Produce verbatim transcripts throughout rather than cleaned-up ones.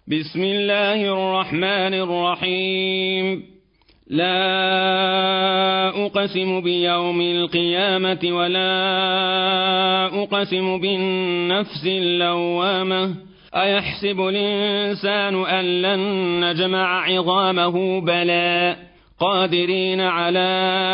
بسم الله الرحمن الرحيم. لا أقسم بيوم القيامة ولا أقسم بالنفس اللوامة أيحسب الإنسان أن لن نجمع عظامه بلى قادرين على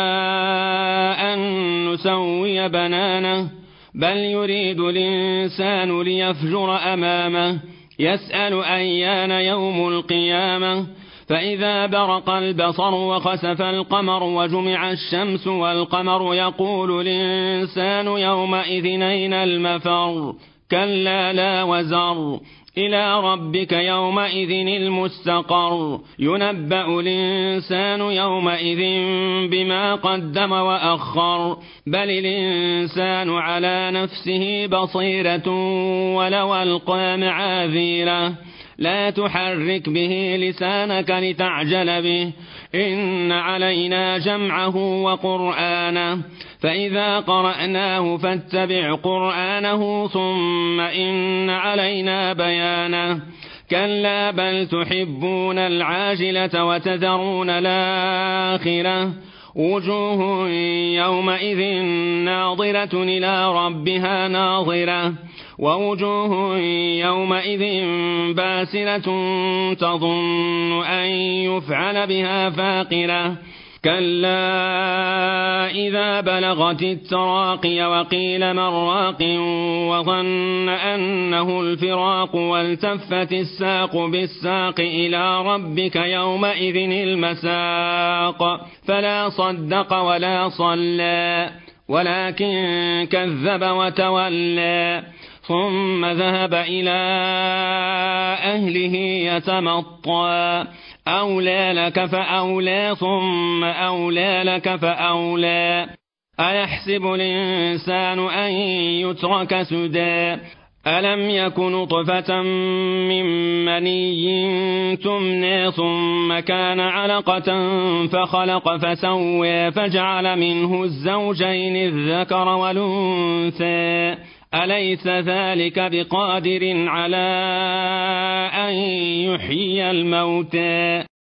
أن نسوي بنانه بل يريد الإنسان ليفجر أمامه يسأل أيان يوم القيامة فإذا برق البصر وخسف القمر وجمع الشمس والقمر يقول الإنسان يومئذ أين المفر كلا لا وزر إلى ربك يومئذ المستقر ينبأ الإنسان يومئذ بما قدم وأخر بل الإنسان على نفسه بصيرة ولو ألقى معاذيره لا تحرك به لسانك لتعجل به إن علينا جمعه وقرآنه فإذا قرأناه فاتبع قرآنه ثم إن علينا بيانه كلا بل تحبون العاجلة وتذرون الآخرة وجوه يومئذ ناظرة إلى ربها ناظرة ووجوه يومئذ باسرة تظن أن يفعل بها فاقرة كلا إذا بلغت التراقي وقيل من راق وظن أنه الفراق والتفت الساق بالساق إلى ربك يومئذ المساق فلا صدق ولا صلى ولكن كذب وتولى ثم ذهب إلى أهله يتمطى أولى لك فأولى ثم أولى لك فأولى أيحسب الإنسان أن يترك سدى ألم يكن نطفة من مني تمنى ثم كان علقة فخلق فسوى فجعل منه الزوجين الذكر والأنثى أليس ذلك بقادر على أن يحيي الموتى